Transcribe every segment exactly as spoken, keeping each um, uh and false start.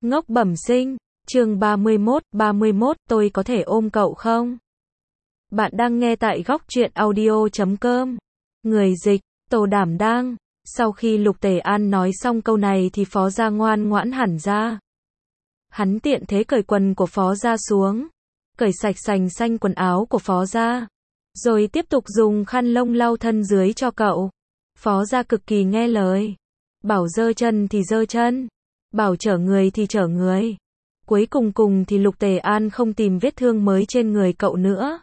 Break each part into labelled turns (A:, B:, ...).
A: Ngốc bẩm sinh, chương ba mươi mốt, ba mươi mốt, tôi có thể ôm cậu không? Bạn đang nghe tại góc truyện audio chấm com. Người dịch, Tô Đảm Đang. Sau khi Lục Tề An nói xong câu này thì Phó Gia ngoan ngoãn hẳn ra. Hắn tiện thế cởi quần của Phó Gia xuống, cởi sạch sành xanh quần áo của Phó Gia, rồi tiếp tục dùng khăn lông lau thân dưới cho cậu. Phó Gia cực kỳ nghe lời, bảo giơ chân thì giơ chân, bảo chở người thì chở người. Cuối cùng cùng thì Lục Tề An không tìm vết thương mới trên người cậu nữa,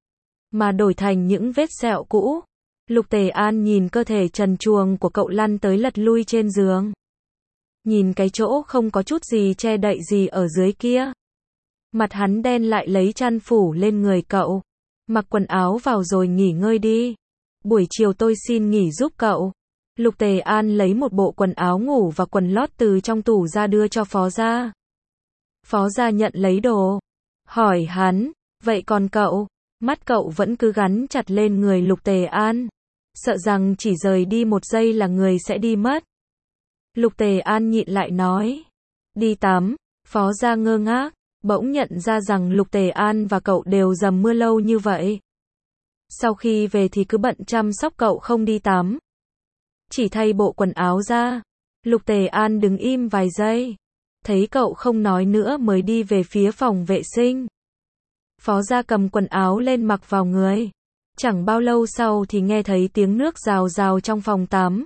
A: mà đổi thành những vết sẹo cũ. Lục Tề An nhìn cơ thể trần truồng của cậu lăn tới lật lui trên giường, nhìn cái chỗ không có chút gì che đậy gì ở dưới kia. Mặt hắn đen lại, lấy chăn phủ lên người cậu. Mặc quần áo vào rồi nghỉ ngơi đi. Buổi chiều tôi xin nghỉ giúp cậu. Lục Tề An lấy một bộ quần áo ngủ và quần lót từ trong tủ ra đưa cho Phó Gia. Phó Gia nhận lấy đồ, hỏi hắn, vậy còn cậu? Mắt cậu vẫn cứ gắn chặt lên người Lục Tề An, sợ rằng chỉ rời đi một giây là người sẽ đi mất. Lục Tề An nhịn lại nói, đi tắm. Phó Gia ngơ ngác, bỗng nhận ra rằng Lục Tề An và cậu đều dầm mưa lâu như vậy. Sau khi về thì cứ bận chăm sóc cậu không đi tắm, chỉ thay bộ quần áo ra. Lục Tề An đứng im vài giây, thấy cậu không nói nữa mới đi về phía phòng vệ sinh. Phó Gia cầm quần áo lên mặc vào người. Chẳng bao lâu sau thì nghe thấy tiếng nước rào rào trong phòng tắm.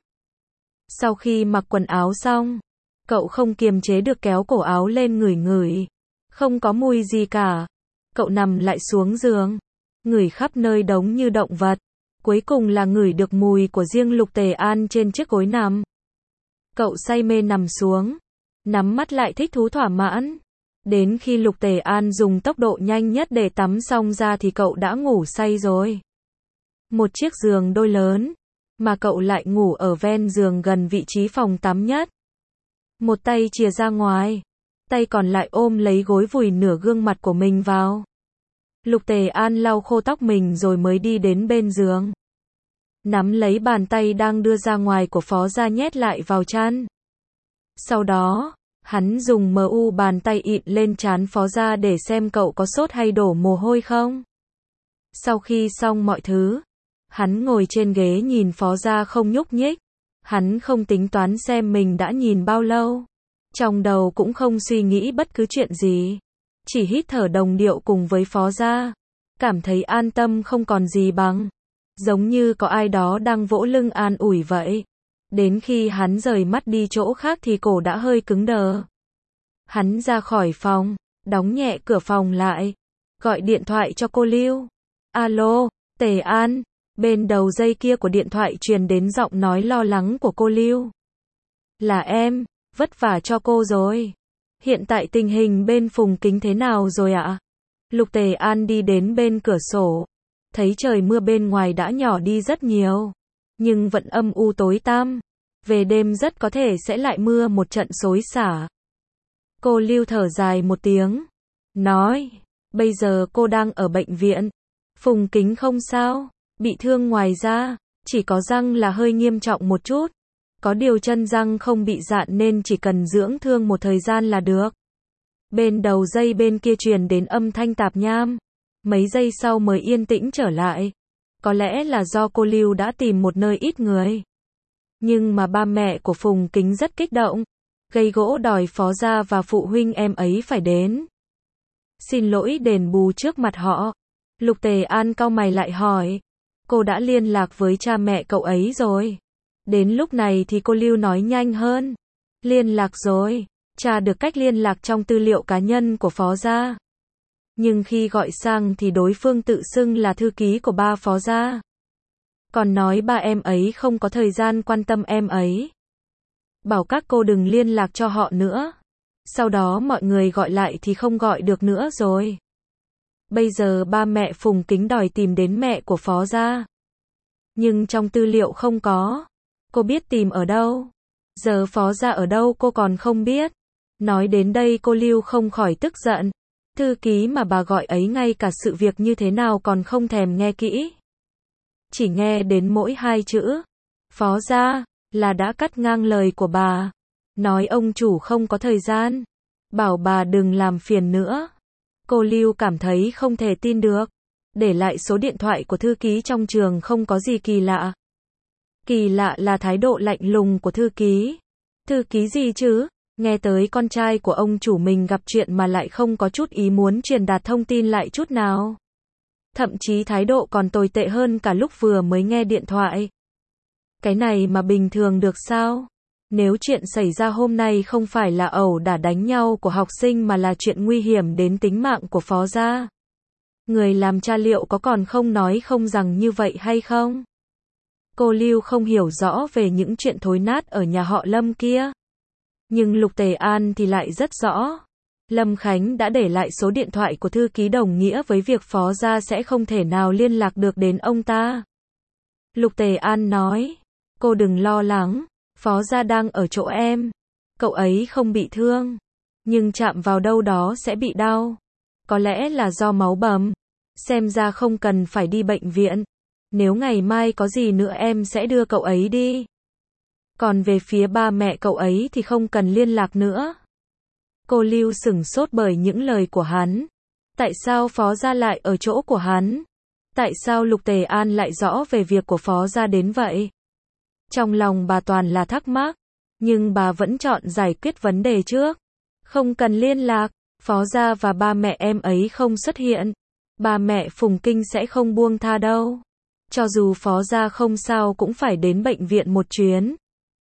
A: Sau khi mặc quần áo xong, cậu không kiềm chế được kéo cổ áo lên ngửi ngửi. Không có mùi gì cả. Cậu nằm lại xuống giường, ngửi khắp nơi đống như động vật. Cuối cùng là ngửi được mùi của riêng Lục Tề An trên chiếc gối nằm. Cậu say mê nằm xuống, nhắm mắt lại thích thú thỏa mãn. Đến khi Lục Tề An dùng tốc độ nhanh nhất để tắm xong ra thì cậu đã ngủ say rồi. Một chiếc giường đôi lớn, mà cậu lại ngủ ở ven giường gần vị trí phòng tắm nhất. Một tay chìa ra ngoài, tay còn lại ôm lấy gối vùi nửa gương mặt của mình vào. Lục Tề An lau khô tóc mình rồi mới đi đến bên giường, nắm lấy bàn tay đang đưa ra ngoài của Phó Gia nhét lại vào chăn. Sau đó, hắn dùng mờ u bàn tay ịn lên trán Phó Gia để xem cậu có sốt hay đổ mồ hôi không. Sau khi xong mọi thứ, hắn ngồi trên ghế nhìn Phó Gia không nhúc nhích. Hắn không tính toán xem mình đã nhìn bao lâu, trong đầu cũng không suy nghĩ bất cứ chuyện gì, chỉ hít thở đồng điệu cùng với Phó Gia, cảm thấy an tâm không còn gì bằng, giống như có ai đó đang vỗ lưng an ủi vậy. Đến khi hắn rời mắt đi chỗ khác thì cổ đã hơi cứng đờ. Hắn ra khỏi phòng, đóng nhẹ cửa phòng lại, gọi điện thoại cho cô Lưu. Alo, Tề An. Bên đầu dây kia của điện thoại truyền đến giọng nói lo lắng của cô Lưu. Là em, vất vả cho cô rồi. Hiện tại tình hình bên Phùng Kính thế nào rồi ạ? Lục Tề An đi đến bên cửa sổ, thấy trời mưa bên ngoài đã nhỏ đi rất nhiều, nhưng vẫn âm u tối tăm. Về đêm rất có thể sẽ lại mưa một trận xối xả. Cô Lưu thở dài một tiếng, nói, bây giờ cô đang ở bệnh viện. Phùng Kính không sao, bị thương ngoài ra, chỉ có răng là hơi nghiêm trọng một chút. Có điều chân răng không bị rạn nên chỉ cần dưỡng thương một thời gian là được. Bên đầu dây bên kia truyền đến âm thanh tạp nham. Mấy giây sau mới yên tĩnh trở lại. Có lẽ là do cô Lưu đã tìm một nơi ít người. Nhưng mà ba mẹ của Phùng Kính rất kích động, gây gỗ đòi Phó Gia và phụ huynh em ấy phải đến xin lỗi đền bù trước mặt họ. Lục Tề An cau mày lại hỏi, cô đã liên lạc với cha mẹ cậu ấy rồi? Đến lúc này thì cô Lưu nói nhanh hơn, liên lạc rồi, tra được cách liên lạc trong tư liệu cá nhân của Phó Gia. Nhưng khi gọi sang thì đối phương tự xưng là thư ký của ba Phó Gia, còn nói ba em ấy không có thời gian quan tâm em ấy, bảo các cô đừng liên lạc cho họ nữa. Sau đó mọi người gọi lại thì không gọi được nữa rồi. Bây giờ ba mẹ Phùng Kính đòi tìm đến mẹ của Phó Gia, nhưng trong tư liệu không có. Cô biết tìm ở đâu? Giờ Phó Gia ở đâu cô còn không biết. Nói đến đây cô Lưu không khỏi tức giận. Thư ký mà bà gọi ấy ngay cả sự việc như thế nào còn không thèm nghe kỹ. Chỉ nghe đến mỗi hai chữ Phó Gia là đã cắt ngang lời của bà. Nói ông chủ không có thời gian. Bảo bà đừng làm phiền nữa. Cô Lưu cảm thấy không thể tin được. Để lại số điện thoại của thư ký trong trường không có gì kỳ lạ. Kỳ lạ là thái độ lạnh lùng của thư ký. Thư ký gì chứ? Nghe tới con trai của ông chủ mình gặp chuyện mà lại không có chút ý muốn truyền đạt thông tin lại chút nào. Thậm chí thái độ còn tồi tệ hơn cả lúc vừa mới nghe điện thoại. Cái này mà bình thường được sao? Nếu chuyện xảy ra hôm nay không phải là ẩu đả đánh nhau của học sinh mà là chuyện nguy hiểm đến tính mạng của phó gia. Người làm cha liệu có còn không nói không rằng như vậy hay không? Cô Lưu không hiểu rõ về những chuyện thối nát ở nhà họ Lâm kia. Nhưng Lục Tề An thì lại rất rõ. Lâm Khánh đã để lại số điện thoại của thư ký đồng nghĩa với việc phó gia sẽ không thể nào liên lạc được đến ông ta. Lục Tề An nói, cô đừng lo lắng, phó gia đang ở chỗ em. Cậu ấy không bị thương, nhưng chạm vào đâu đó sẽ bị đau. Có lẽ là do máu bầm. Xem ra không cần phải đi bệnh viện. Nếu ngày mai có gì nữa em sẽ đưa cậu ấy đi. Còn về phía ba mẹ cậu ấy thì không cần liên lạc nữa. Cô Lưu sửng sốt bởi những lời của hắn. Tại sao phó gia lại ở chỗ của hắn? Tại sao Lục Tề An lại rõ về việc của phó gia đến vậy? Trong lòng bà toàn là thắc mắc. Nhưng bà vẫn chọn giải quyết vấn đề trước. Không cần liên lạc. Phó gia và ba mẹ em ấy không xuất hiện. Ba mẹ Phùng Kinh sẽ không buông tha đâu. Cho dù phó gia không sao cũng phải đến bệnh viện một chuyến.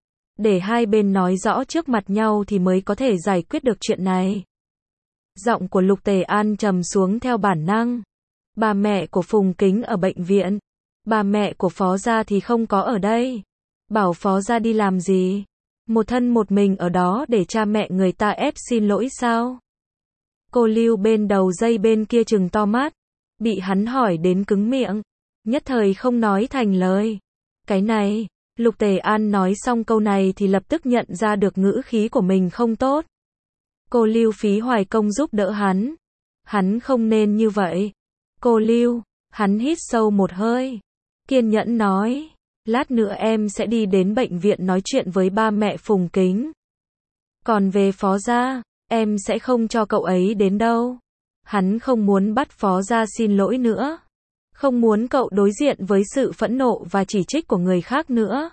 A: Để hai bên nói rõ trước mặt nhau thì mới có thể giải quyết được chuyện này. Giọng của Lục Tề An trầm xuống theo bản năng. Ba mẹ của Phùng Kính ở bệnh viện. Ba mẹ của phó gia thì không có ở đây. Bảo phó gia đi làm gì? Một thân một mình ở đó để cha mẹ người ta ép xin lỗi sao? Cô Lưu bên đầu dây bên kia trừng to mắt. Bị hắn hỏi đến cứng miệng. Nhất thời không nói thành lời. Cái này, Lục Tề An nói xong câu này thì lập tức nhận ra được ngữ khí của mình không tốt. Cô Lưu phí hoài công giúp đỡ hắn. Hắn không nên như vậy. Cô Lưu, hắn hít sâu một hơi. Kiên nhẫn nói, lát nữa em sẽ đi đến bệnh viện nói chuyện với ba mẹ Phùng Kính. Còn về phó gia, em sẽ không cho cậu ấy đến đâu. Hắn không muốn bắt phó gia xin lỗi nữa. Không muốn cậu đối diện với sự phẫn nộ và chỉ trích của người khác nữa.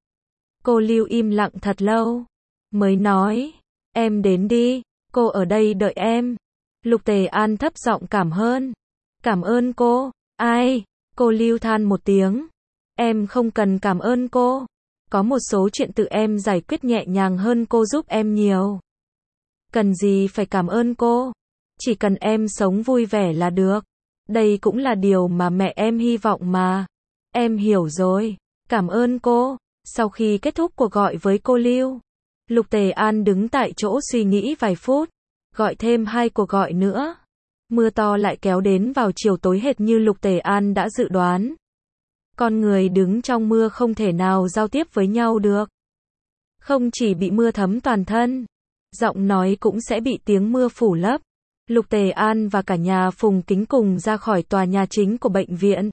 A: Cô Lưu im lặng thật lâu. Mới nói, em đến đi, cô ở đây đợi em. Lục Tề An thấp giọng cảm ơn. Cảm ơn cô, ai? Cô Lưu than một tiếng. Em không cần cảm ơn cô. Có một số chuyện tự em giải quyết nhẹ nhàng hơn cô giúp em nhiều. Cần gì phải cảm ơn cô. Chỉ cần em sống vui vẻ là được. Đây cũng là điều mà mẹ em hy vọng mà. Em hiểu rồi. Cảm ơn cô. Sau khi kết thúc cuộc gọi với cô Lưu, Lục Tề An đứng tại chỗ suy nghĩ vài phút. Gọi thêm hai cuộc gọi nữa. Mưa to lại kéo đến vào chiều tối hệt như Lục Tề An đã dự đoán. Con người đứng trong mưa không thể nào giao tiếp với nhau được. Không chỉ bị mưa thấm toàn thân, giọng nói cũng sẽ bị tiếng mưa phủ lấp. Lục Tề An và cả nhà Phùng Kính cùng ra khỏi tòa nhà chính của bệnh viện.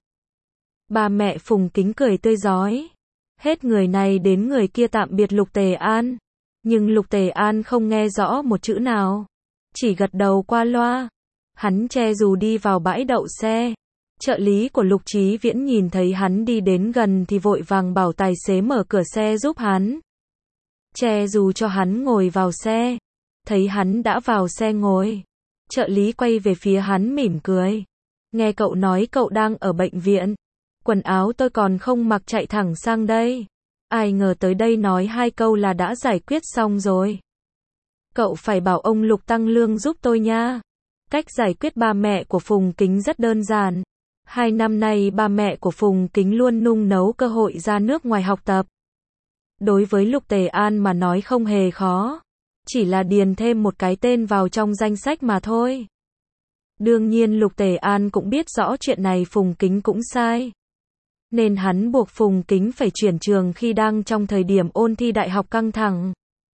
A: Ba mẹ Phùng Kính cười tươi rói. Hết người này đến người kia tạm biệt Lục Tề An. Nhưng Lục Tề An không nghe rõ một chữ nào. Chỉ gật đầu qua loa. Hắn che dù đi vào bãi đậu xe. Trợ lý của Lục Chí Viễn nhìn thấy hắn đi đến gần thì vội vàng bảo tài xế mở cửa xe giúp hắn. Che dù cho hắn ngồi vào xe. Thấy hắn đã vào xe ngồi. Trợ lý quay về phía hắn mỉm cười. Nghe cậu nói cậu đang ở bệnh viện. Quần áo tôi còn không mặc chạy thẳng sang đây. Ai ngờ tới đây nói hai câu là đã giải quyết xong rồi. Cậu phải bảo ông Lục tăng lương giúp tôi nha. Cách giải quyết ba mẹ của Phùng Kính rất đơn giản. Hai năm nay ba mẹ của Phùng Kính luôn nung nấu cơ hội ra nước ngoài học tập. Đối với Lục Tề An mà nói không hề khó. Chỉ là điền thêm một cái tên vào trong danh sách mà thôi. Đương nhiên Lục Tề An cũng biết rõ chuyện này Phùng Kính cũng sai. Nên hắn buộc Phùng Kính phải chuyển trường khi đang trong thời điểm ôn thi đại học căng thẳng.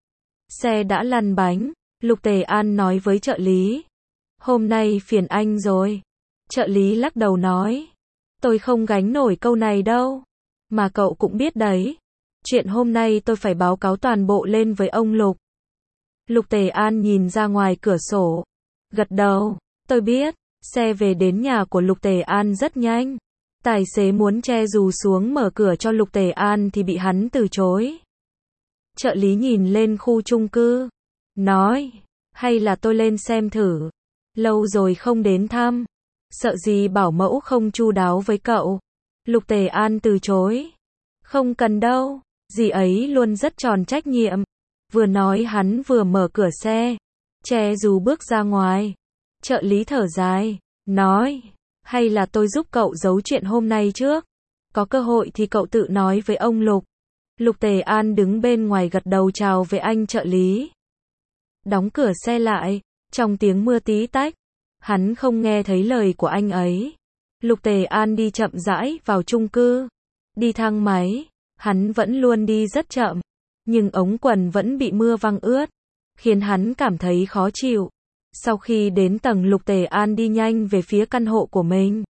A: Xe đã lăn bánh, Lục Tề An nói với trợ lý. Hôm nay phiền anh rồi. Trợ lý lắc đầu nói. Tôi không gánh nổi câu này đâu. Mà cậu cũng biết đấy. Chuyện hôm nay tôi phải báo cáo toàn bộ lên với ông Lục. Lục Tề An nhìn ra ngoài cửa sổ. Gật đầu. Tôi biết. Xe về đến nhà của Lục Tề An rất nhanh. Tài xế muốn che dù xuống mở cửa cho Lục Tề An thì bị hắn từ chối. Trợ lý nhìn lên khu chung cư. Nói. Hay là tôi lên xem thử. Lâu rồi không đến thăm. Sợ gì bảo mẫu không chu đáo với cậu. Lục Tề An từ chối. Không cần đâu. Dì ấy luôn rất tròn trách nhiệm. Vừa nói hắn vừa mở cửa xe. Che dù bước ra ngoài. Trợ lý thở dài. Nói. Hay là tôi giúp cậu giấu chuyện hôm nay trước. Có cơ hội thì cậu tự nói với ông Lục. Lục Tề An đứng bên ngoài gật đầu chào với anh trợ lý. Đóng cửa xe lại. Trong tiếng mưa tí tách. Hắn không nghe thấy lời của anh ấy. Lục Tề An đi chậm rãi vào chung cư. Đi thang máy. Hắn vẫn luôn đi rất chậm. Nhưng ống quần vẫn bị mưa văng ướt. Khiến hắn cảm thấy khó chịu. Sau khi đến tầng Lục Tề An đi nhanh về phía căn hộ của mình.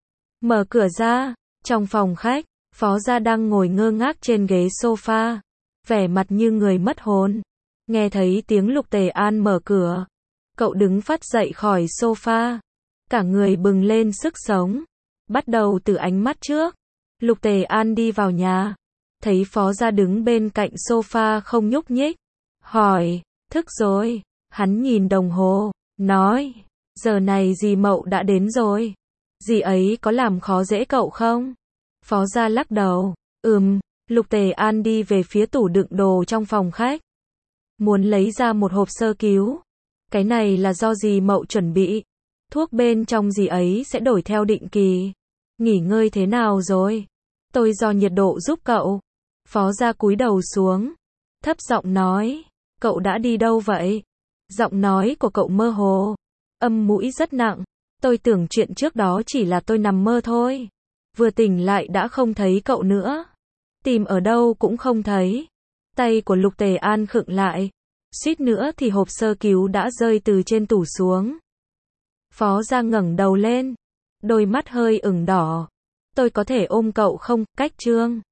A: Mở cửa ra. Trong phòng khách. Phó Gia đang ngồi ngơ ngác trên ghế sofa. Vẻ mặt như người mất hồn. Nghe thấy tiếng Lục Tề An mở cửa. Cậu đứng phắt dậy khỏi sofa. Cả người bừng lên sức sống. Bắt đầu từ ánh mắt trước. Lục Tề An đi vào nhà. Thấy Phó Gia đứng bên cạnh sofa không nhúc nhích. Hỏi. Thức rồi. Hắn nhìn đồng hồ. Nói. Giờ này dì Mậu đã đến rồi. Dì ấy có làm khó dễ cậu không? Phó Gia lắc đầu. Ừm. Lục Tề An đi về phía tủ đựng đồ trong phòng khách. Muốn lấy ra một hộp sơ cứu. Cái này là do dì Mậu chuẩn bị. Thuốc bên trong dì ấy sẽ đổi theo định kỳ. Nghỉ ngơi thế nào rồi? Tôi do nhiệt độ giúp cậu. Phó Gia cúi đầu xuống. Thấp giọng nói. Cậu đã đi đâu vậy? Giọng nói của cậu mơ hồ. Âm mũi rất nặng. Tôi tưởng chuyện trước đó chỉ là tôi nằm mơ thôi. Vừa tỉnh lại đã không thấy cậu nữa. Tìm ở đâu cũng không thấy. Tay của Lục Tề An khựng lại. Suýt nữa thì hộp sơ cứu đã rơi từ trên tủ xuống. Phó Gia ngẩng đầu lên. Đôi mắt hơi ửng đỏ. Tôi có thể ôm cậu không? Cách Trương.